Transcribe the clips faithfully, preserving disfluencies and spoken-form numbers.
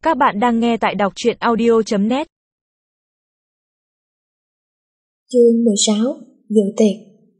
Các bạn đang nghe tại đọc truyện audio chấm net. Chương mười sáu. Dự tiệc.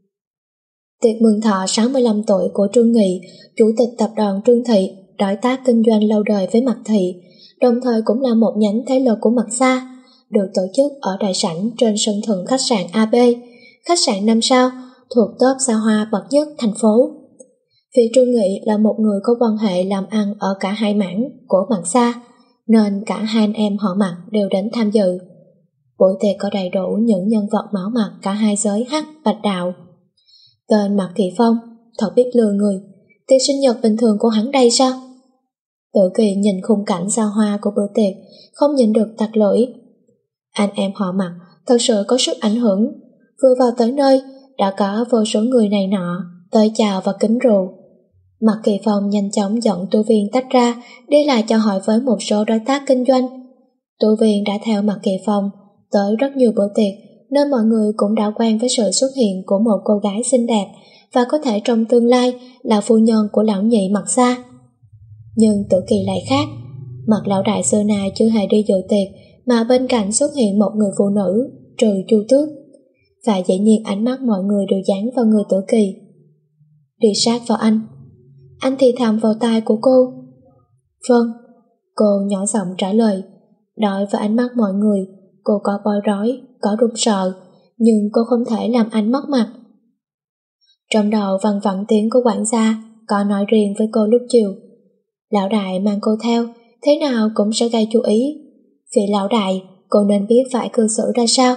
Tiệc mừng thọ sáu mươi lăm tuổi của Trương Nghị, chủ tịch tập đoàn Trương Thị, đối tác kinh doanh lâu đời với Mạc Thị, đồng thời cũng là một nhánh thế lực của Mạc Sa, được tổ chức ở đại sảnh trên sân thượng khách sạn a bê, khách sạn năm sao, thuộc top xa hoa bậc nhất thành phố. Vì Trương Nghị là một người có quan hệ làm ăn ở cả hai mảng của Mạc Sa, nên cả hai anh em họ Mạc đều đến tham dự. Buổi tiệc có đầy đủ những nhân vật máu mặt cả hai giới hắc bạch đạo. Tên Mạc Kỳ Phong, thật biết lừa người, tiệc sinh nhật bình thường của hắn đây sao? Tự Kỳ nhìn khung cảnh xa hoa của bữa tiệc, không nhìn được tặc lưỡi. Anh em họ Mạc thật sự có sức ảnh hưởng, vừa vào tới nơi đã có vô số người này nọ tới chào và kính rượu. Mạc Kỳ Phong nhanh chóng dẫn tu viên tách ra, đi lại chào hỏi với một số đối tác kinh doanh. Tu viên đã theo Mạc Kỳ Phong tới rất nhiều bữa tiệc, nên mọi người cũng đã quen với sự xuất hiện của một cô gái xinh đẹp và có thể trong tương lai là phu nhân của lão nhị Mạc Sa. Nhưng Tử Kỳ lại khác, Mạc lão đại xưa nay chưa hề đi dự tiệc, mà bên cạnh xuất hiện một người phụ nữ, trừ Chu Tước. Và dĩ nhiên ánh mắt mọi người đều dán vào người Tử Kỳ. Đi sát vào anh. Anh thì thầm vào tai của cô. Vâng, cô nhỏ giọng trả lời. Đối với ánh mắt mọi người, cô có bối rối, có run sợ, nhưng cô không thể làm anh mất mặt. Trong đầu văng vẳng tiếng của quản gia có nói riêng với cô lúc chiều. Lão đại mang cô theo, thế nào cũng sẽ gây chú ý. Vì lão đại, cô nên biết phải cư xử ra sao.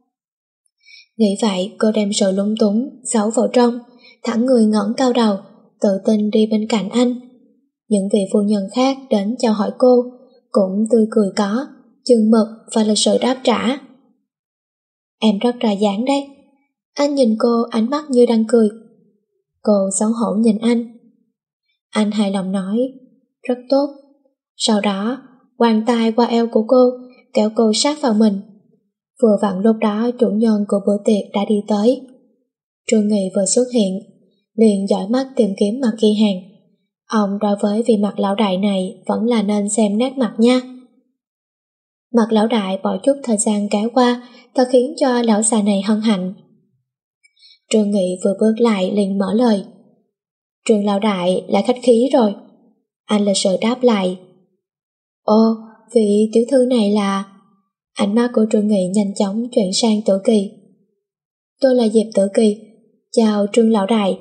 Nghĩ vậy, cô đem sự lúng túng giấu vào trong, thẳng người ngẩng cao đầu, tự tin đi bên cạnh anh. Những vị phu nhân khác đến chào hỏi cô cũng tươi cười có, chừng mực và lịch sự đáp trả. Em rất ra dáng đấy. Anh nhìn cô ánh mắt như đang cười. Cô xấu hổ nhìn anh. Anh hài lòng nói, rất tốt. Sau đó quàng tay qua eo của cô, kéo cô sát vào mình. Vừa vặn lúc đó chủ nhân của bữa tiệc đã đi tới. Trương Nghị vừa xuất hiện, liền dõi mắt tìm kiếm Mạc Kỳ Hàng. Ông đối với vị Mạc lão đại này vẫn là nên xem nét mặt nha. Mạc lão đại bỏ chút thời gian kéo qua, thật khiến cho lão già này hân hạnh. Trương Nghị vừa bước lại liền mở lời. Trương lão đại lại khách khí rồi. Anh lịch sự đáp lại. Ô, vị tiểu thư này là... Ánh mắt của Trương Nghị nhanh chóng chuyển sang Tử Kỳ. Tôi là Diệp Tử Kỳ. Chào Trương lão đại.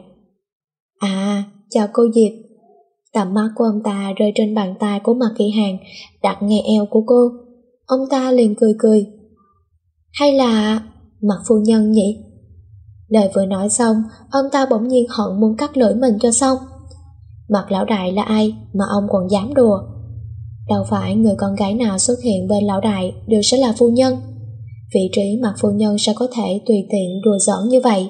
À, chào cô Diệp. Tầm mắt của ông ta rơi trên bàn tay của Mạc Kỳ Hàng đặt ngay eo của cô. Ông ta liền cười cười. Hay là... Mạc phu nhân nhỉ? Lời vừa nói xong, ông ta bỗng nhiên hận muốn cắt lưỡi mình cho xong. Mạc lão đại là ai mà ông còn dám đùa? Đâu phải người con gái nào xuất hiện bên lão đại đều sẽ là phu nhân. Vị trí Mạc phu nhân sao có thể tùy tiện đùa giỡn như vậy?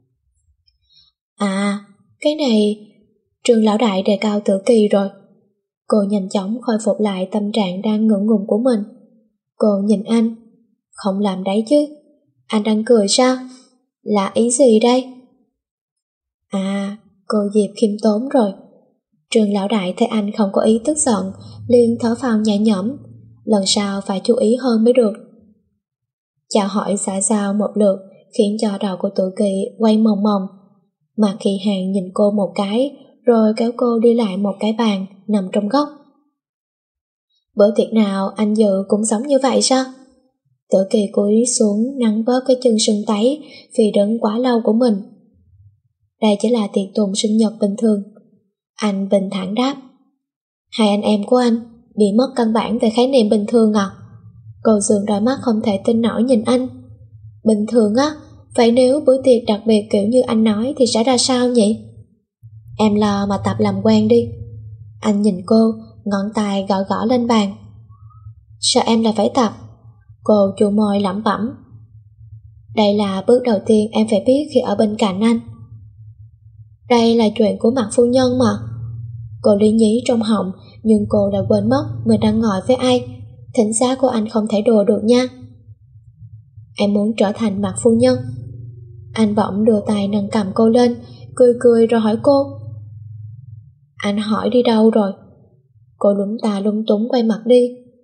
À, cái này... Trương lão đại đề cao Tử Kỳ rồi. Cô nhanh chóng khôi phục lại tâm trạng đang ngượng ngùng của mình. Cô nhìn anh. Không làm đấy chứ. Anh đang cười sao? Là ý gì đây? À, cô Diệp khiêm tốn rồi. Trương lão đại thấy anh không có ý tức giận, liền thở phào nhẹ nhõm. Lần sau phải chú ý hơn mới được. Chào hỏi xã giao một lượt khiến cho đầu của Tử Kỳ quay mòng mòng. Mạc Kỳ Hàng nhìn cô một cái, rồi kéo cô đi lại một cái bàn nằm trong góc. Bữa tiệc nào anh dự cũng giống như vậy sao? Tử Kỳ cúi xuống nắn bóp cái chân sưng tấy vì đứng quá lâu của mình. Đây chỉ là tiệc tùng sinh nhật bình thường. Anh bình thản đáp. Hai anh em của anh bị mất căn bản về khái niệm bình thường à? Cô dường đôi mắt không thể tin nổi nhìn anh. Bình thường á? Vậy nếu bữa tiệc đặc biệt kiểu như anh nói thì sẽ ra sao nhỉ? Em lo mà tập làm quen đi. Anh nhìn cô, ngón tay gõ gõ lên bàn. Sao em lại phải tập? Cô chu môi lẩm bẩm. Đây là bước đầu tiên em phải biết khi ở bên cạnh anh. Đây là chuyện của Mạc phu nhân mà. Cô lý nhí trong họng, nhưng cô đã quên mất mình đang ngồi với ai. Thính giá của anh không thể đùa được nha. Em muốn trở thành Mạc phu nhân. Anh bỗng đưa tay nâng cầm cô lên, cười cười rồi hỏi cô. Anh hỏi đi đâu rồi? Cô lúng ta lúng túng quay mặt đi.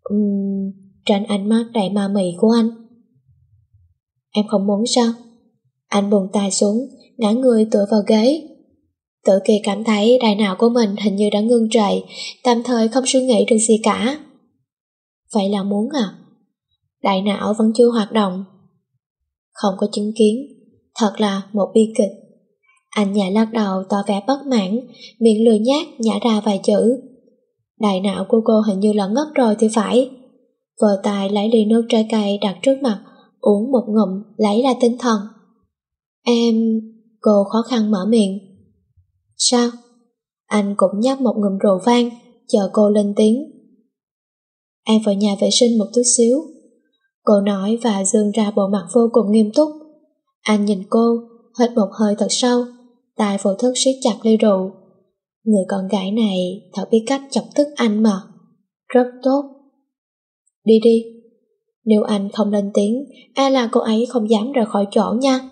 Uhm, tránh ánh mắt đầy ma mị của anh. Em không muốn sao? Anh buông tay xuống, ngã người tựa vào ghế. Tự Kỳ cảm thấy đại não của mình hình như đã ngưng trệ, tạm thời không suy nghĩ được gì cả. Vậy là muốn à? Đại não vẫn chưa hoạt động. Không có chứng kiến, thật là một bi kịch. Anh nhẹ lắc đầu tỏ vẻ bất mãn, miệng lười nhác nhả ra vài chữ. Đại não của cô hình như là ngất rồi thì phải. Vợ tài lấy ly nước trái cây đặt trước mặt, uống một ngụm lấy lại tinh thần. Em... Cô khó khăn mở miệng. Sao? Anh cũng nhấp một ngụm rượu vang, chờ cô lên tiếng. Em vào nhà vệ sinh một chút xíu. Cô nói và dương ra bộ mặt vô cùng nghiêm túc. Anh nhìn cô, hít một hơi thật sâu, tay vô thức siết chặt ly rượu. Người con gái này thật biết cách chọc tức anh mà. Rất tốt. Đi đi. Nếu anh không lên tiếng, e là cô ấy không dám rời khỏi chỗ nha.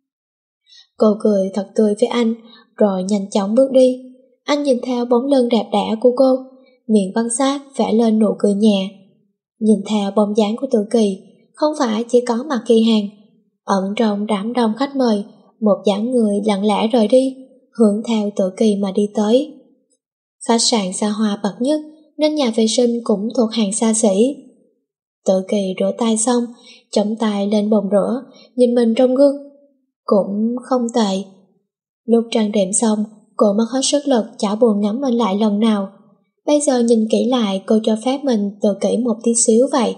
Cô cười thật tươi với anh, rồi nhanh chóng bước đi. Anh nhìn theo bóng lưng đẹp đẽ của cô, miệng văn sát vẽ lên nụ cười nhẹ. Nhìn theo bóng dáng của Tự Kỳ, không phải chỉ có Mạc Kỳ Hàng. Ẩn trong đám đông khách mời, một dáng người lặng lẽ rời đi, hướng theo Tự Kỳ mà đi tới. Khách sạn xa hoa bậc nhất, nên nhà vệ sinh cũng thuộc hàng xa xỉ. Tự Kỳ rửa tay xong, chống tay lên bồn rửa, nhìn mình trong gương. Cũng không tệ. Lúc trang điểm xong, cô mất hết sức lực chả buồn ngắm mình lại lần nào. Bây giờ nhìn kỹ lại, cô cho phép mình tự kỷ một tí xíu vậy.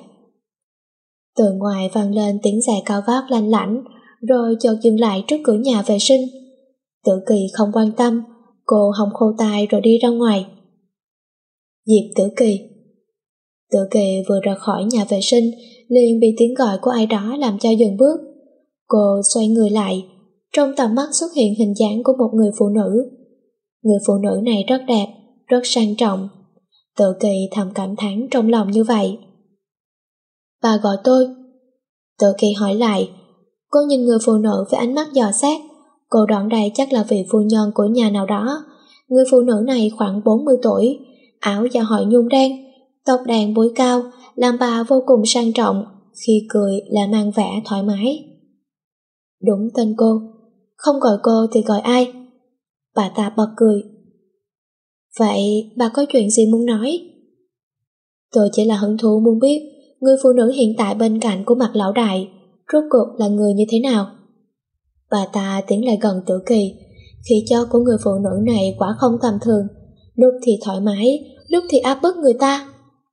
Từ ngoài vang lên tiếng giày cao gót lanh lảnh, rồi chợt dừng lại trước cửa nhà vệ sinh. Tự Kỳ không quan tâm, cô hòng khô tay rồi đi ra ngoài. Diệp Tử Kỳ. Tự Kỳ vừa ra khỏi nhà vệ sinh, liền bị tiếng gọi của ai đó làm cho dừng bước. Cô xoay người lại, trong tầm mắt xuất hiện hình dáng của một người phụ nữ. Người phụ nữ này rất đẹp, rất sang trọng. Tự Kỳ thầm cảm thán trong lòng như vậy. Bà gọi tôi. Tự Kỳ hỏi lại. Cô nhìn người phụ nữ với ánh mắt dò xét. Cô đoán đây chắc là vị phu nhân của nhà nào đó. Người phụ nữ này khoảng bốn mươi tuổi, áo da hỏi nhung đen, tóc đàn búi cao, làm bà vô cùng sang trọng, khi cười là mang vẻ thoải mái. Đúng tên cô, không gọi cô thì gọi ai? Bà ta bật cười. Vậy bà có chuyện gì muốn nói? Tôi chỉ là hứng thú muốn biết người phụ nữ hiện tại bên cạnh của Mạc lão đại rốt cuộc là người như thế nào. Bà ta tiến lại gần Tử Kỳ, khí chất của người phụ nữ này quả không tầm thường, lúc thì thoải mái, lúc thì áp bức người ta.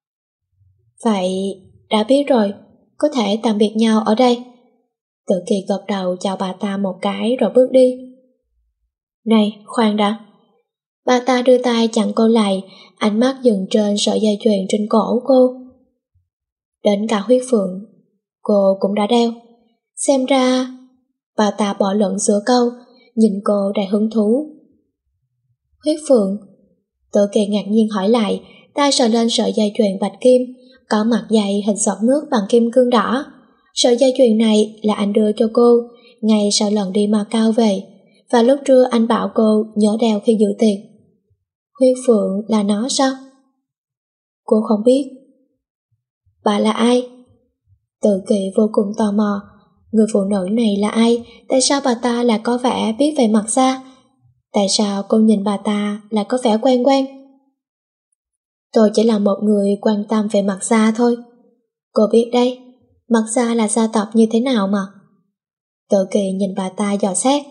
Vậy, đã biết rồi, có thể tạm biệt nhau ở đây. Tử Kỳ gật đầu chào bà ta một cái rồi bước đi. Này, khoan đã. Bà ta đưa tay chặn cô lại, ánh mắt dừng trên sợi dây chuyền trên cổ cô. Đến cả huyết phượng, cô cũng đã đeo. Xem ra... Bà ta bỏ lẫn giữa câu, nhìn cô đầy hứng thú. Huyết phượng? Tự Kỳ ngạc nhiên hỏi lại, tay sờ lên sợi dây chuyền bạch kim, có mặt dày hình giọt nước bằng kim cương đỏ. Sợi dây chuyền này là anh đưa cho cô, ngay sau lần đi Macau về, và lúc trưa anh bảo cô nhớ đeo khi dự tiệc. Huyết phượng là nó sao? Cô không biết. Bà là ai? Tự Kỳ vô cùng tò mò. Người phụ nữ này là ai? Tại sao bà ta lại có vẻ biết về mặt da? Tại sao cô nhìn bà ta lại có vẻ quen quen? Tôi chỉ là một người quan tâm về mặt da thôi. Cô biết đấy, mặt da là da tộc như thế nào mà. Tự Kỳ nhìn bà ta dò xét.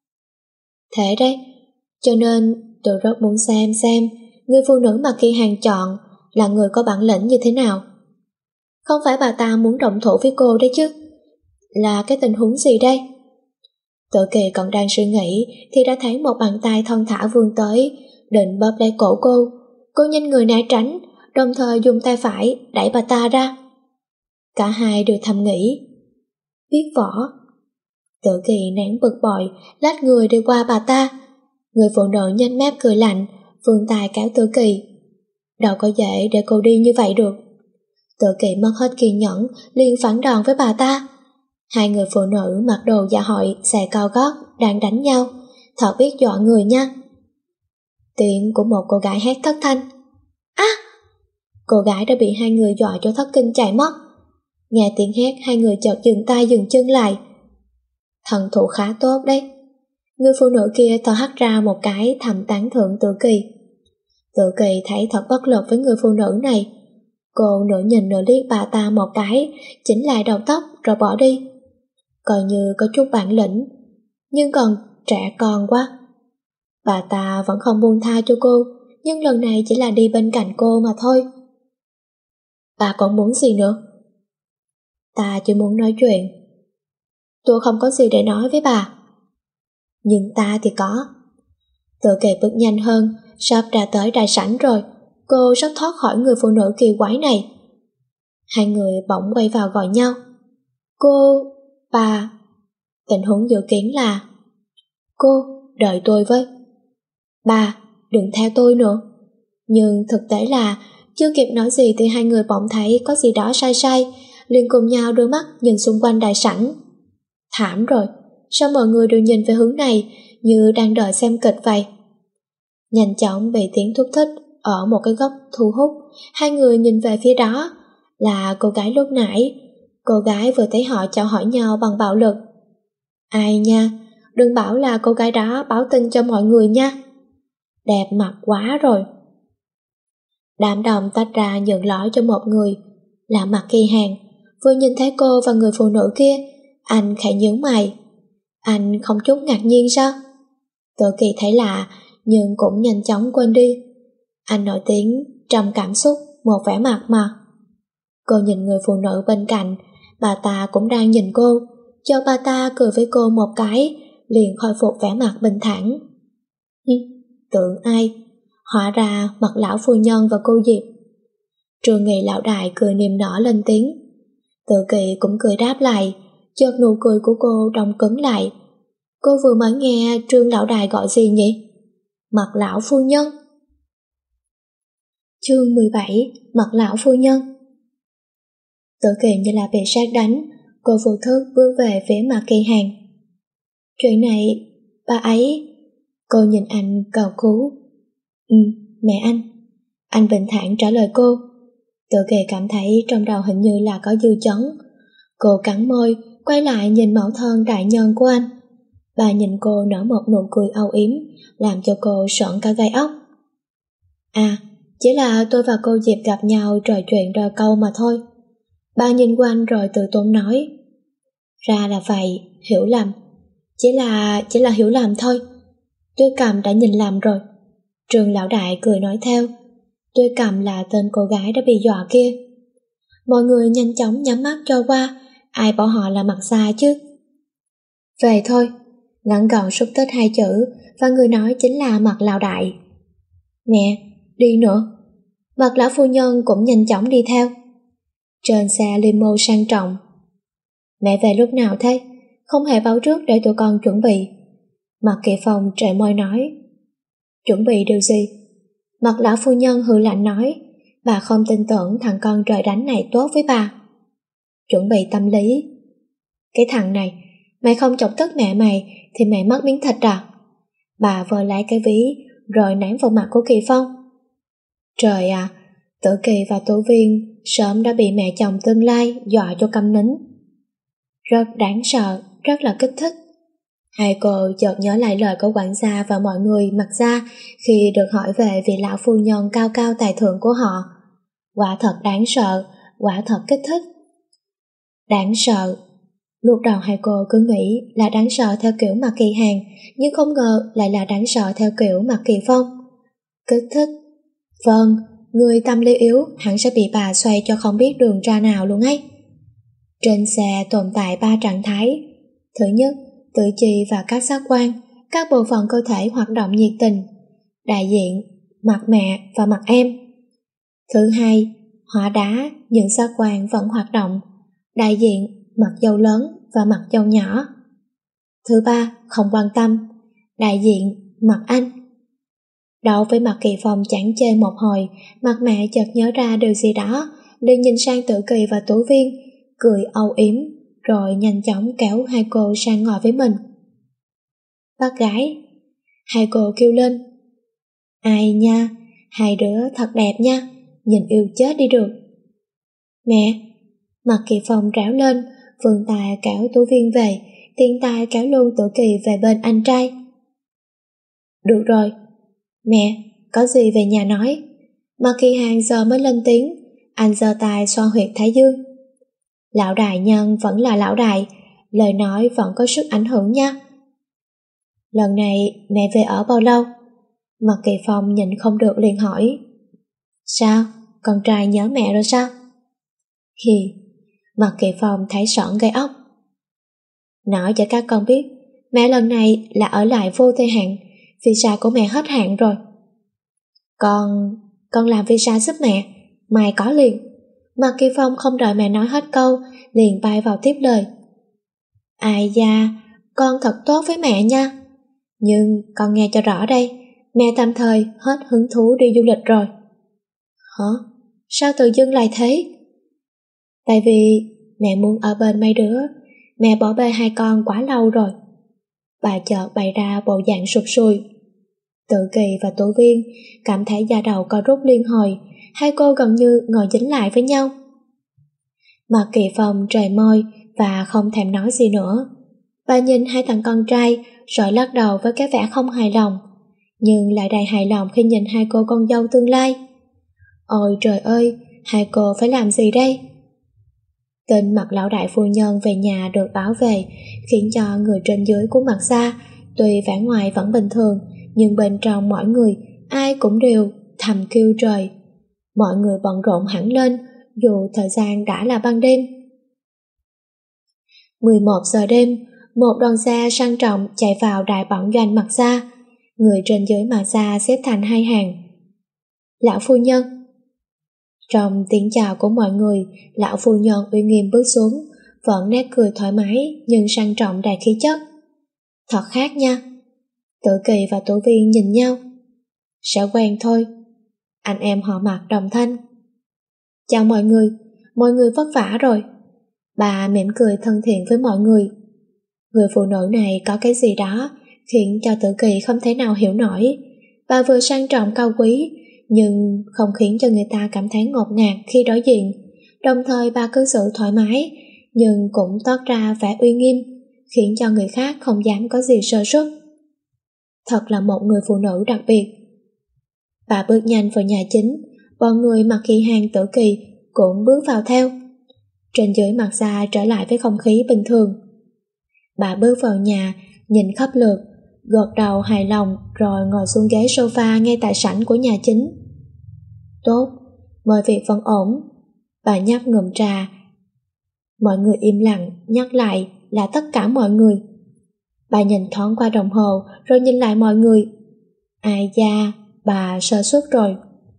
Thế đấy, cho nên tôi rất muốn xem xem người phụ nữ mà Kỳ Hàng chọn là người có bản lĩnh như thế nào. Không phải bà ta muốn động thủ với cô đấy chứ? Là cái tình huống gì đây? Tự Kỳ còn đang suy nghĩ thì đã thấy một bàn tay thon thả vươn tới, định bóp lấy cổ cô. Cô nhanh người né tránh, đồng thời dùng tay phải đẩy bà ta ra. Cả hai đều thầm nghĩ, biết võ. Tự Kỳ nén bực bội, lách người đi qua bà ta. Người phụ nữ nhanh mép cười lạnh, vươn tay kéo Tự Kỳ. Đâu có dễ để cô đi như vậy được. Tự Kỳ mất hết kiên nhẫn, liền phản đòn với bà ta. Hai người phụ nữ mặc đồ dạ hội giày cao gót đang đánh nhau, thật biết dọa người nha. Tiếng của một cô gái hét thất thanh. Á! À! Cô gái đã bị hai người dọa cho thất kinh chạy mất. Nghe tiếng hét, hai người chợt dừng tay dừng chân lại. Thần thủ khá tốt đấy. Người phụ nữ kia thở hắt ra một cái, thầm tán thưởng Tử Kỳ. Tử Kỳ thấy thật bất lực với người phụ nữ này. Cô nửa nhìn nửa liếc bà ta một cái, chỉnh lại đầu tóc rồi bỏ đi. Coi như có chút bản lĩnh, nhưng còn trẻ con quá. Bà ta vẫn không buông tha cho cô, nhưng lần này chỉ là đi bên cạnh cô mà thôi. Bà còn muốn gì nữa? Ta chỉ muốn nói chuyện. Tôi không có gì để nói với bà. Nhưng ta thì có. Tử Kỳ bước nhanh hơn, sắp ra tới đại sảnh rồi. Cô sắp thoát khỏi người phụ nữ kỳ quái này. Hai người bỗng quay vào gọi nhau. Cô, bà. Tình huống dự kiến là: cô, đợi tôi với. Bà, đừng theo tôi nữa. Nhưng thực tế là chưa kịp nói gì thì hai người bỗng thấy có gì đó sai sai, liền cùng nhau đưa mắt nhìn xung quanh đại sảnh. Thảm rồi, sao mọi người đều nhìn về hướng này như đang đợi xem kịch vậy? Nhanh chóng bị tiếng thúc thích ở một cái góc thu hút, hai người nhìn về phía đó, là cô gái lúc nãy. Cô gái vừa thấy họ chào hỏi nhau bằng bạo lực. Ai nha, đừng bảo là cô gái đó báo tin cho mọi người nha. Đẹp mặt quá rồi. Đám đông tách ra nhường lõi cho một người, là Mạc Kỳ Hàng. Vừa nhìn thấy cô và người phụ nữ kia, anh khẽ nhíu mày. Anh không chút ngạc nhiên sao? Tử Kỳ thấy lạ, nhưng cũng nhanh chóng quên đi. Anh nổi tiếng trầm cảm xúc, một vẻ mặt mà. Cô nhìn người phụ nữ bên cạnh, bà ta cũng đang nhìn cô, cho bà ta cười với cô một cái, liền khôi phục vẻ mặt bình thản. Tưởng ai? Hóa ra Mạc lão phu nhân và cô Diệp. Trương Nghị lão đại cười niềm nở lên tiếng. Tử Kỳ cũng cười đáp lại, chợt nụ cười của cô đông cứng lại. Cô vừa mới nghe Trương lão đại gọi gì nhỉ? Mạc lão phu nhân. Chương mười bảy. Mạc lão phu nhân. Tử Kỳ như là bị sét đánh, cô vô thức bước về phía Mạc Kỳ Hàng. Chuyện này, bà ấy... Cô nhìn anh cầu cứu. Ừ, mẹ anh. Anh bình thản trả lời cô. Tử Kỳ cảm thấy trong đầu hình như là có dư chấn. Cô cắn môi, quay lại nhìn mẫu thân đại nhân của anh. Bà nhìn cô nở một nụ cười âu yếm, làm cho cô sợn cả gai ốc. À, chỉ là tôi và cô Diệp gặp nhau trò chuyện đôi câu mà thôi. Bà nhìn quanh rồi từ tốn nói. Ra là vậy, hiểu lầm. Chỉ là, chỉ là hiểu lầm thôi. Tôi Cầm đã nhìn lầm rồi. Trương lão đại cười nói theo. Tôi Cầm là tên cô gái đã bị dọa kia. Mọi người nhanh chóng nhắm mắt cho qua, ai bảo họ là mặt xa chứ. Về thôi. Ngắn gọn xúc tích hai chữ, và người nói chính là Mạc lão đại. Mẹ, đi nữa. Mạc lão phu nhân cũng nhanh chóng đi theo. Trên xe limo sang trọng. Mẹ về lúc nào thế? Không hề báo trước để tụi con chuẩn bị. Mạc Kỳ Phong trệ môi nói. Chuẩn bị điều gì? Mạc lão phu nhân hừ lạnh nói. Bà không tin tưởng thằng con trời đánh này tốt với bà. Chuẩn bị tâm lý. Cái thằng này, mày không chọc tức mẹ mày thì mẹ mất miếng thịt à? Bà vơ lại cái ví rồi ném vào mặt của Kỳ Phong. Trời à, Tử Kỳ và Tố Viên sớm đã bị mẹ chồng tương lai dọa cho câm nín. Rất đáng sợ, rất là kích thích. Hai cô chợt nhớ lại lời của quản gia và mọi người mặc ra khi được hỏi về vị lão phu nhân cao cao tài thượng của họ. Quả thật đáng sợ, quả thật kích thích. Đáng sợ. Lúc đầu hai cô cứ nghĩ là đáng sợ theo kiểu Mạc Kỳ Hàng, nhưng không ngờ lại là đáng sợ theo kiểu Mạc Kỳ Phong. Kích thích. Vâng, người tâm lý yếu hẳn sẽ bị bà xoay cho không biết đường ra nào luôn ấy. Trên xe tồn tại ba trạng thái. Thứ nhất, tự chi và các giác quan, các bộ phận cơ thể hoạt động nhiệt tình, đại diện, mặt mẹ và mặt em. Thứ hai, hỏa đá, những giác quan vẫn hoạt động, đại diện, mặt dâu lớn và mặt dâu nhỏ. Thứ ba, không quan tâm, đại diện, mặt anh. Đấu với Mạc Kỳ Phong chán chê một hồi, mặt mẹ chợt nhớ ra điều gì đó, liền nhìn sang Tử Kỳ và Tố Viên, cười âu yếm, rồi nhanh chóng kéo hai cô sang ngồi với mình. Bác gái, hai cô kêu lên. Ai nha, hai đứa thật đẹp nha, nhìn yêu chết đi được. Mẹ! Mặt Kỳ Phong ráo lên, vươn tay kéo Tú Viên về, tiện tay kéo luôn Tử Kỳ về bên anh trai. Được rồi. Mẹ, có gì về nhà nói. Mặt Kỳ Hàng giờ mới lên tiếng, anh giơ tay xoa huyệt thái dương. Lão đại nhân vẫn là lão đại, lời nói vẫn có sức ảnh hưởng nha. Lần này mẹ về ở bao lâu? Mặt Kỳ Phong nhịn không được liền hỏi. Sao? Con trai nhớ mẹ rồi sao? Hì, Mặt Kỳ Phong thấy sởn gai ốc. Nói cho các con biết, mẹ lần này là ở lại vô thời hạn, visa của mẹ hết hạn rồi. Con, con làm visa giúp mẹ, mai có liền. Mặt Kỳ Phong không đợi mẹ nói hết câu, liền bay vào tiếp lời. Ai da, con thật tốt với mẹ nha. Nhưng con nghe cho rõ đây, mẹ tạm thời hết hứng thú đi du lịch rồi. Hả? Sao tự dưng lại thế? Tại vì mẹ muốn ở bên mấy đứa, mẹ bỏ bê hai con quá lâu rồi. Bà chợt bày ra bộ dạng sụt sùi. Tự Kỳ và Tú Viên cảm thấy da đầu co rút liên hồi, hai cô gần như ngồi dính lại với nhau. Mặt Kỳ Phong trề môi và không thèm nói gì nữa. Bà nhìn hai thằng con trai rồi lắc đầu với cái vẻ không hài lòng, nhưng lại đầy hài lòng khi nhìn hai cô con dâu tương lai. Ôi trời ơi, hai cô phải làm gì đây? Tin Mặt lão đại phu nhân về nhà được báo về khiến cho người trên dưới của Mặt gia tuy vẻ ngoài vẫn bình thường, nhưng bên trong mọi người ai cũng đều thầm kêu trời. Mọi người bận rộn hẳn lên dù thời gian đã là ban đêm. mười một giờ đêm, một đoàn xe sang trọng chạy vào đại bản doanh Mặt gia. Người trên dưới Mặt gia xếp thành hai hàng. Lão phu nhân. Trong tiếng chào của mọi người, lão phu nhân uy nghiêm bước xuống, vẫn nét cười thoải mái nhưng sang trọng đầy khí chất. Thật khác nha. Tử Kỳ và Tú Viên nhìn nhau. Sẽ quen thôi. Anh em họ Mặt đồng thanh. Chào mọi người, mọi người vất vả rồi. Bà mỉm cười thân thiện với mọi người. Người phụ nữ này có cái gì đó khiến cho Tử Kỳ không thể nào hiểu nổi. Bà vừa sang trọng cao quý, nhưng không khiến cho người ta cảm thấy ngột ngạt khi đối diện. Đồng thời bà cư xử thoải mái, nhưng cũng toát ra vẻ uy nghiêm, khiến cho người khác không dám có gì sơ suất. Thật là một người phụ nữ đặc biệt. Bà bước nhanh vào nhà chính, bọn người Mặt Kỳ Hàng Tử Kỳ cũng bước vào theo. Trên dưới Mặt gia trở lại với không khí bình thường. Bà bước vào nhà, nhìn khắp lượt, gật đầu hài lòng rồi ngồi xuống ghế sofa ngay tại sảnh của nhà chính. Tốt, mọi việc vẫn ổn. Bà nhấp ngụm trà. Mọi người im lặng, nhắc lại là tất cả mọi người. Bà nhìn thoáng qua đồng hồ rồi nhìn lại mọi người. Ai da, bà sơ suất rồi.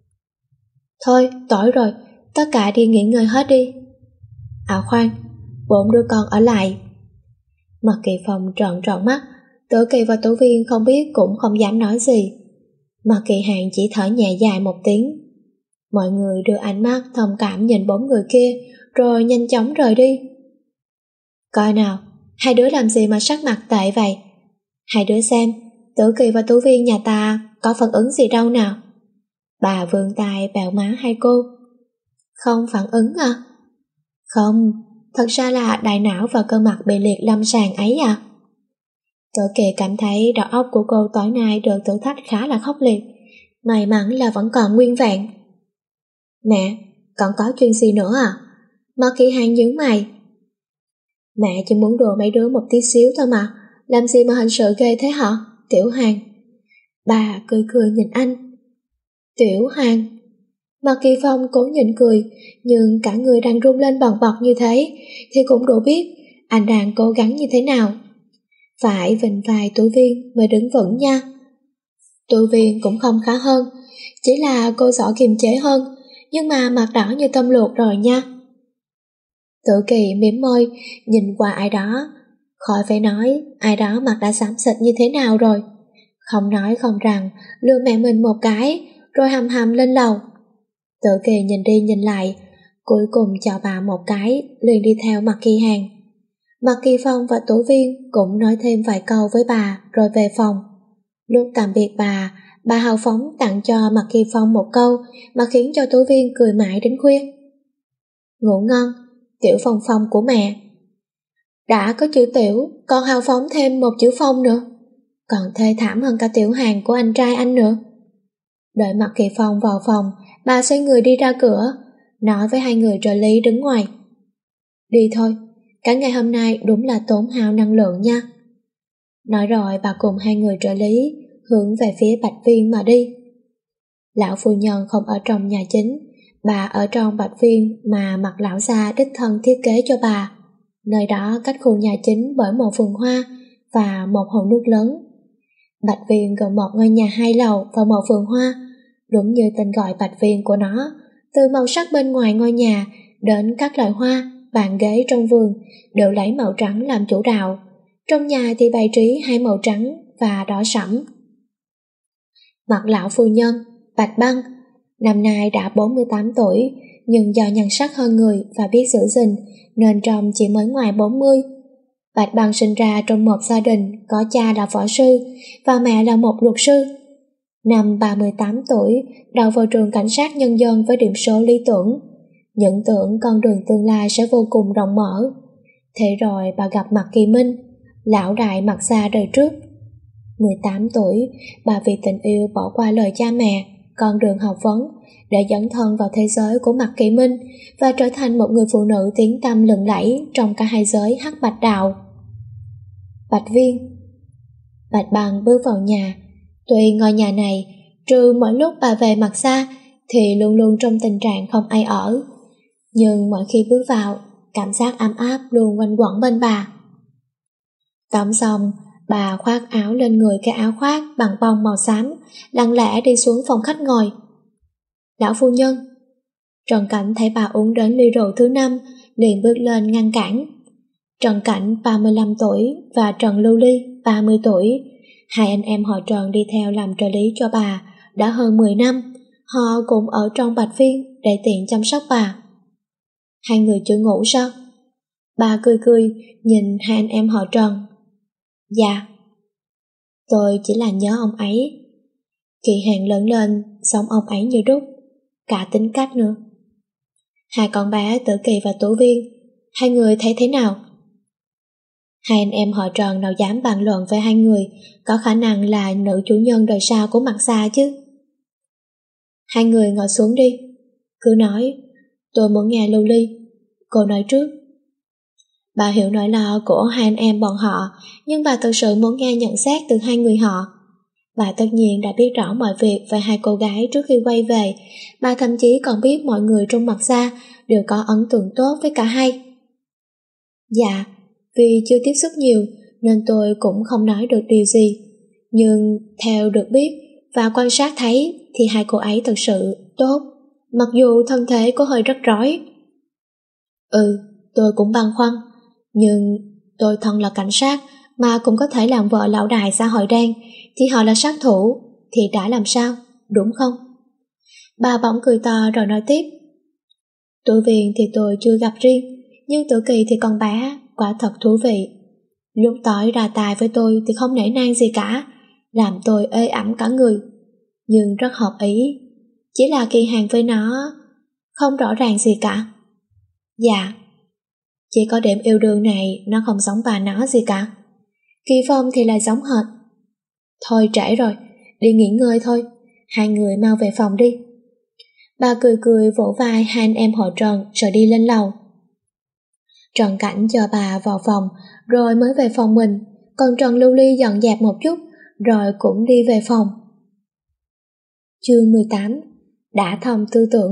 Thôi, tỏi rồi, tất cả đi nghỉ ngơi hết đi. À khoan, bốn đứa con ở lại. Mặt Kỳ Phong trợn tròn mắt, Tử Kỳ và Tú Viên không biết cũng không dám nói gì. Mặt Kỳ Hàng chỉ thở nhẹ dài một tiếng. Mọi người đưa ánh mắt thông cảm nhìn bốn người kia rồi nhanh chóng rời đi. Coi nào, hai đứa làm gì mà sắc mặt tệ vậy? Hai đứa xem, Tử Kỳ và Tú Viên nhà ta có phản ứng gì đâu nào? Bà vươn tay bẹo má hai cô. Không phản ứng à? Không, thật ra là đại não và cơ mặt bị liệt lâm sàng ấy à? Tử Kỳ cảm thấy đầu óc của cô tối nay được thử thách khá là khốc liệt. May mắn là vẫn còn nguyên vẹn. Mẹ, còn có chuyện gì nữa à? Mặt Kỳ Hàng nhướng mày. Mẹ chỉ muốn đùa mấy đứa một tí xíu thôi mà, làm gì mà hành sự ghê thế hả, Tiểu Hàng? Bà cười cười nhìn anh. Tiểu Hàng. Mặt Kỳ Phong cố nhịn cười, nhưng cả người đang run lên bần bật như thế thì cũng đủ biết anh đang cố gắng như thế nào. Phải vịnh vai Tú Viên mới đứng vững nha. Tú Viên cũng không khá hơn, chỉ là cô giỏi kiềm chế hơn, nhưng mà mặt đỏ như tôm luộc rồi nha. Tử Kỳ mím môi nhìn qua ai đó, khỏi phải nói ai đó mặt đã xám xịt như thế nào rồi. Không nói không rằng lừa mẹ mình một cái rồi hầm hầm lên lầu. Tử Kỳ nhìn đi nhìn lại, cuối cùng chào bà một cái liền đi theo Mặt Kỳ Hàng. Mặt Kỳ Phong và Tú Viên cũng nói thêm vài câu với bà rồi về phòng. Lúc tạm biệt bà, bà hào phóng tặng cho Mạc Kỳ Phong một câu mà khiến cho Tú Viên cười mãi đến khuya. Ngủ ngon, Tiểu Phong Phong của mẹ. Đã có chữ Tiểu, còn hào phóng thêm một chữ Phong nữa, còn thê thảm hơn cả Tiểu Hàng của anh trai anh nữa. Đợi Mạc Kỳ Phong vào phòng, bà xoay người đi ra cửa, nói với hai người trợ lý đứng ngoài. Đi thôi, cả ngày hôm nay đúng là tốn hao năng lượng nha. Nói rồi bà cùng hai người trợ lý hướng về phía Bạch Viên mà đi. Lão phu nhân không ở trong nhà chính, bà ở trong Bạch Viên mà Mạc lão gia đích thân thiết kế cho bà. Nơi đó cách khu nhà chính bởi một vườn hoa và một hồ nước lớn. Bạch Viên gồm một ngôi nhà hai lầu và một vườn hoa, đúng như tên gọi Bạch Viên của nó. Từ màu sắc bên ngoài ngôi nhà đến các loại hoa, bàn ghế trong vườn đều lấy màu trắng làm chủ đạo. Trong nhà thì bày trí hai màu trắng và đỏ sẫm. Mặt lão phu nhân, Bạch Băng, năm nay đã bốn mươi tám tuổi, nhưng do nhan sắc hơn người và biết giữ gìn nên trông chỉ mới ngoài bốn mươi. Bạch Băng sinh ra trong một gia đình có cha là võ sư và mẹ là một luật sư. Năm ba mươi tám tuổi, đậu vào trường cảnh sát nhân dân với điểm số lý tưởng, những tưởng con đường tương lai sẽ vô cùng rộng mở. Thế rồi bà gặp Mạc Kỳ Minh, lão đại Mạc gia đời trước. mười tám tuổi, bà vì tình yêu bỏ qua lời cha mẹ, con đường học vấn để dấn thân vào thế giới của Mạc Kỳ Minh và trở thành một người phụ nữ tiếng tăm lừng lẫy trong cả hai giới hắc bạch đạo. Bạch Viên. Bạch Băng bước vào nhà. Tuy ngôi nhà này, trừ mỗi lúc bà về Mạc gia thì luôn luôn trong tình trạng không ai ở, nhưng mỗi khi bước vào, cảm giác ấm áp luôn quanh quẩn bên bà. Tắm xong, bà khoác áo lên người cái áo khoác bằng bông màu xám, lặng lẽ đi xuống phòng khách ngồi. Lão phu nhân. Trần Cảnh thấy bà uống đến ly rượu thứ năm, liền bước lên ngăn cản. Trần Cảnh ba mươi lăm tuổi và Trần Lưu Ly ba mươi tuổi, hai anh em họ Trần đi theo làm trợ lý cho bà đã hơn mười năm. Họ cũng ở trong Bạch Viên để tiện chăm sóc bà. Hai người chưa ngủ sao? Bà cười cười nhìn hai anh em họ Trần. Dạ. Tôi chỉ là nhớ ông ấy. Kỳ Hàng lớn lên giống ông ấy như đúc, cả tính cách nữa. Hai con bé Tử Kỳ và Tú Viên, hai người thấy thế nào? Hai anh em họ Trần nào dám bàn luận về hai người có khả năng là nữ chủ nhân đời sau của Mạc gia chứ? Hai người ngồi xuống đi. Cứ nói, tôi muốn nghe Lưu Ly. Cô nói trước. Bà hiểu nỗi lo của hai anh em bọn họ, nhưng bà thực sự muốn nghe nhận xét từ hai người họ. Bà tất nhiên đã biết rõ mọi việc về hai cô gái trước khi quay về. Bà thậm chí còn biết mọi người trong Mạc gia đều có ấn tượng tốt với cả hai. Dạ, vì chưa tiếp xúc nhiều nên tôi cũng không nói được điều gì. Nhưng theo được biết và quan sát thấy thì hai cô ấy thật sự tốt, mặc dù thân thể có hơi rắc rối. Ừ, tôi cũng băn khoăn, nhưng tôi thân là cảnh sát mà cũng có thể làm vợ lão đại xã hội đen, thì họ là sát thủ, thì đã làm sao, đúng không? Bà bỗng cười to rồi nói tiếp. Tú Viên thì tôi chưa gặp riêng, nhưng Tử Kỳ thì con bé, quả thật thú vị. Lúc tối ra tài với tôi thì không nể nang gì cả, làm tôi ê ẩm cả người, nhưng rất hợp ý. Chỉ là Kỳ Hàng với nó không rõ ràng gì cả. Dạ, chỉ có điểm yêu đương này nó không giống bà nó gì cả. Kỳ Phong thì lại giống hệt. Thôi trễ rồi, đi nghỉ ngơi thôi, hai người mau về phòng đi. Bà cười cười vỗ vai hai anh em họ Trần rồi đi lên lầu. Trần Cảnh cho bà vào phòng rồi mới về phòng mình, còn Trần Lưu Ly dọn dẹp một chút rồi cũng đi về phòng. Chương mười tám. Đã thông tư tưởng.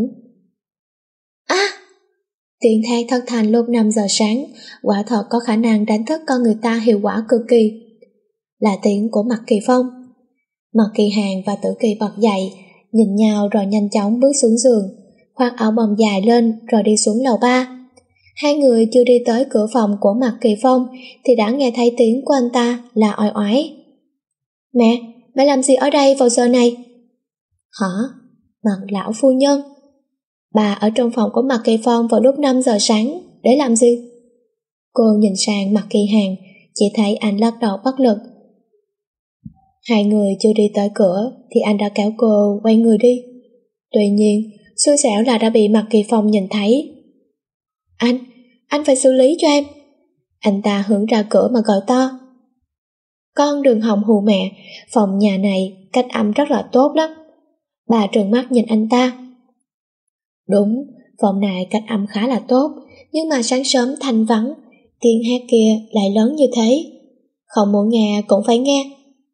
À! Tiếng thét thất thanh lúc năm giờ sáng quả thật có khả năng đánh thức con người ta hiệu quả cực kỳ. Là tiếng của Mạc Kỳ Phong. Mạc Kỳ Hàng và Tử Kỳ bật dậy, nhìn nhau rồi nhanh chóng bước xuống giường, khoác áo bông dài lên rồi đi xuống lầu ba. Hai người chưa đi tới cửa phòng của Mạc Kỳ Phong thì đã nghe thấy tiếng của anh ta là oai oái. Mẹ, mẹ làm gì ở đây vào giờ này? Hả? Mạc lão phu nhân. Bà ở trong phòng của Mạc Kỳ Phong vào lúc năm giờ sáng, để làm gì? Cô nhìn sang Mạc Kỳ Hàng, chỉ thấy anh lắc đầu bất lực. Hai người chưa đi tới cửa thì anh đã kéo cô quay người đi. Tuy nhiên, xui xẻo là đã bị Mạc Kỳ Phong nhìn thấy. Anh, anh phải xử lý cho em. Anh ta hướng ra cửa mà gọi to. Con đừng hòng hù mẹ, phòng nhà này cách âm rất là tốt lắm. Bà trừng mắt nhìn anh ta. Đúng, phòng này cách âm khá là tốt, nhưng mà sáng sớm thanh vắng, tiếng hát kia lại lớn như thế. Không muốn nghe cũng phải nghe.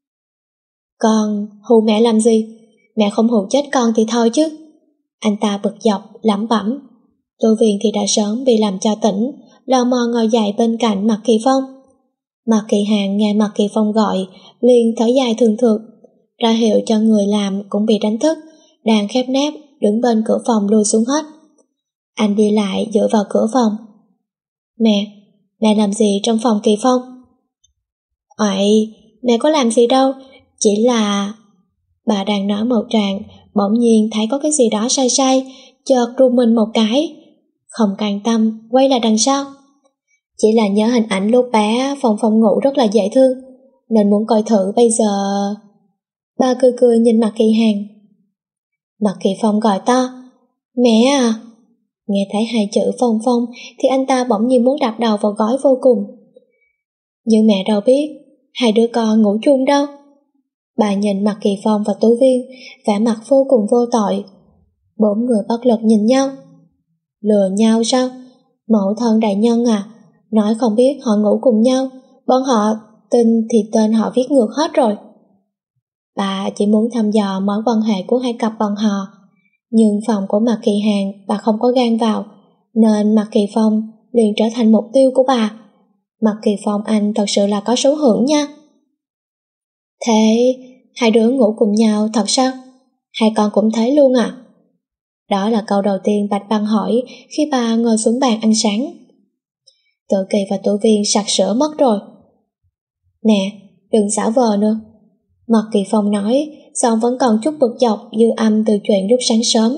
Con hù mẹ làm gì? Mẹ không hù chết con thì thôi chứ. Anh ta bực dọc, lẩm bẩm. Tô Viên thì đã sớm bị làm cho tỉnh, lò mò ngồi dậy bên cạnh Mạc Kỳ Phong. Mạc Kỳ Hàng nghe Mạc Kỳ Phong gọi, liền thở dài thường thượt, ra hiệu cho người làm cũng bị đánh thức, đang khép nép đứng bên cửa phòng lùi xuống hết. Anh đi lại dựa vào cửa phòng. Mẹ, mẹ làm gì trong phòng Kỳ Phong? Ôi, mẹ có làm gì đâu, chỉ là... Bà đang nói một tràng, bỗng nhiên thấy có cái gì đó sai sai, chợt run mình một cái. Không can tâm, quay lại đằng sau. Chỉ là nhớ hình ảnh lúc bé phòng phòng ngủ rất là dễ thương, nên muốn coi thử bây giờ... Bà cười cười nhìn Mạc Kỳ Hàng. Mạc Kỳ Phong gọi to. Mẹ à! Nghe thấy hai chữ Phong Phong thì anh ta bỗng nhiên muốn đạp đầu vào gối vô cùng. Nhưng mẹ đâu biết, hai đứa con ngủ chung đâu. Bà nhìn Mạc Kỳ Phong và Tú Viên, vẻ mặt vô cùng vô tội. Bốn người bất lực nhìn nhau. Lừa nhau sao? Mẫu thân đại nhân à, nói không biết họ ngủ cùng nhau, bọn họ tin thì tên họ viết ngược hết rồi. Bà chỉ muốn thăm dò mối quan hệ của hai cặp bọn họ, nhưng phòng của Mạc Kỳ Hàng bà không có gan vào, nên Mạc Kỳ Phong liền trở thành mục tiêu của bà. Mạc Kỳ Phong anh thật sự là có số hưởng nha. Thế hai đứa ngủ cùng nhau thật sao? Hai con cũng thấy luôn à? Đó là câu đầu tiên Bạch Băng hỏi khi bà ngồi xuống bàn ăn sáng. Tự Kỳ và Tử Viên sặc sỡ mất rồi. Nè, đừng xả vờ nữa. Mạc Kỳ Phong nói, giọng vẫn còn chút bực dọc dư âm từ chuyện lúc sáng sớm.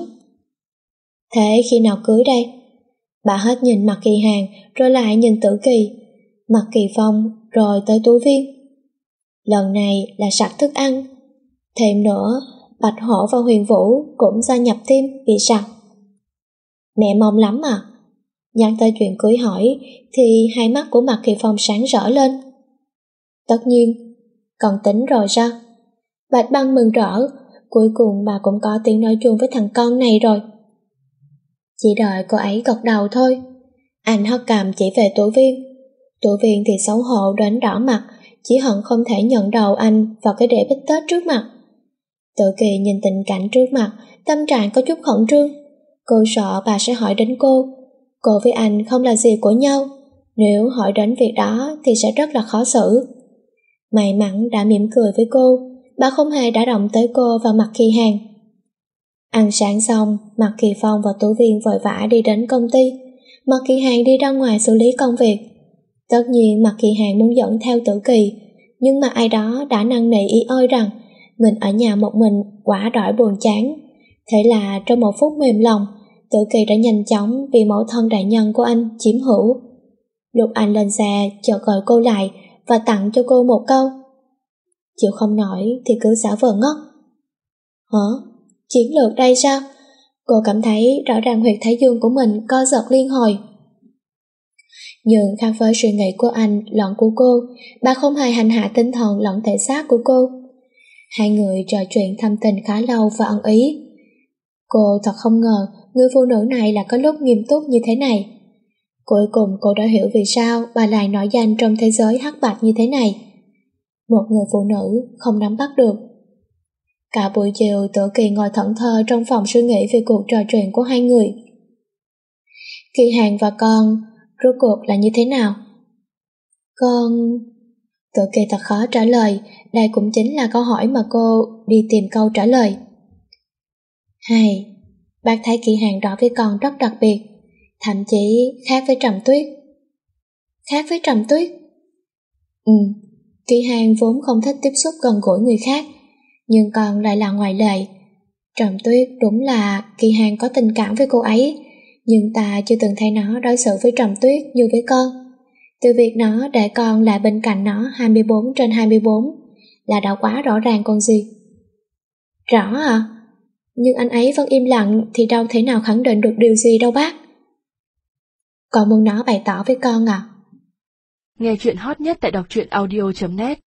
Thế khi nào cưới đây? Bà hết nhìn Mạc Kỳ Hàng rồi lại nhìn Tử Kỳ, Mạc Kỳ Phong rồi tới Tú Viên. Lần này là sặc thức ăn. Thêm nữa, Bạch Hổ và Huyền Vũ cũng gia nhập thêm bị sặc. Mẹ mong lắm à? Nhắc tới chuyện cưới hỏi thì hai mắt của Mạc Kỳ Phong sáng rỡ lên. Tất nhiên, con tính rồi sao? Bạch Băng mừng rỡ, cuối cùng bà cũng có tiếng nói chung với thằng con này rồi. Chỉ đợi cô ấy gật đầu thôi. Anh hất cằm chỉ về Tổ Viên. Tổ Viên thì xấu hổ đến đỏ mặt, chỉ hận không thể nhận đầu anh vào cái đĩa bít tết trước mặt. Tự Kỳ nhìn tình cảnh trước mặt, tâm trạng có chút khẩn trương. Cô sợ bà sẽ hỏi đến cô. Cô với anh không là gì của nhau, nếu hỏi đến việc đó thì sẽ rất là khó xử. May mắn đã mỉm cười với cô, bà không hề đã động tới cô và Mạc Kỳ Hàng. Ăn sáng xong, Mạc Kỳ Phong và Tú Viên vội vã đi đến công ty. Mạc Kỳ Hàng đi ra ngoài xử lý công việc. Tất nhiên Mạc Kỳ Hàng muốn dẫn theo Tử Kỳ, nhưng mà ai đó đã năn nỉ ý ôi rằng mình ở nhà một mình quả đỗi buồn chán. Thế là trong một phút mềm lòng, Tử Kỳ đã nhanh chóng bị mẫu thân đại nhân của anh chiếm hữu. Lúc anh lên xe chợt gọi cô lại và tặng cho cô một câu. Chịu không nổi thì cứ giả vờ ngốc. Hả? Chiến lược đây sao? Cô cảm thấy rõ ràng huyệt thái dương của mình co giật liên hồi. Nhưng khác với suy nghĩ của anh lẫn của cô, bà không hề hành hạ tinh thần lẫn thể xác của cô. Hai người trò chuyện thâm tình khá lâu và ẩn ý. Cô thật không ngờ người phụ nữ này là có lúc nghiêm túc như thế này. Cuối cùng cô đã hiểu vì sao bà lại nổi danh trong thế giới hắc bạch như thế này. Một người phụ nữ không nắm bắt được. Cả buổi chiều Tử Kỳ ngồi thẫn thờ trong phòng suy nghĩ về cuộc trò chuyện của hai người. Kỳ Hàng và con rốt cuộc là như thế nào? Con... Tử Kỳ thật khó trả lời, đây cũng chính là câu hỏi mà cô đi tìm câu trả lời. Hay, bác thấy Kỳ Hàng rõ với con rất đặc biệt, thậm chí khác với Trầm Tuyết. Khác với Trầm Tuyết? Ừ, Kỳ Hàng vốn không thích tiếp xúc gần gũi người khác, nhưng con lại là ngoại lệ. Trầm Tuyết đúng là Kỳ Hàng có tình cảm với cô ấy, nhưng ta chưa từng thấy nó đối xử với Trầm Tuyết như với con. Từ việc nó để con lại bên cạnh nó hai mươi bốn trên hai mươi bốn, là đã quá rõ ràng còn gì. Rõ à? Nhưng anh ấy vẫn im lặng thì đâu thể nào khẳng định được điều gì đâu bác. Con muốn nó bày tỏ với con à? Nghe chuyện hot nhất tại đọc truyện audio chấm net.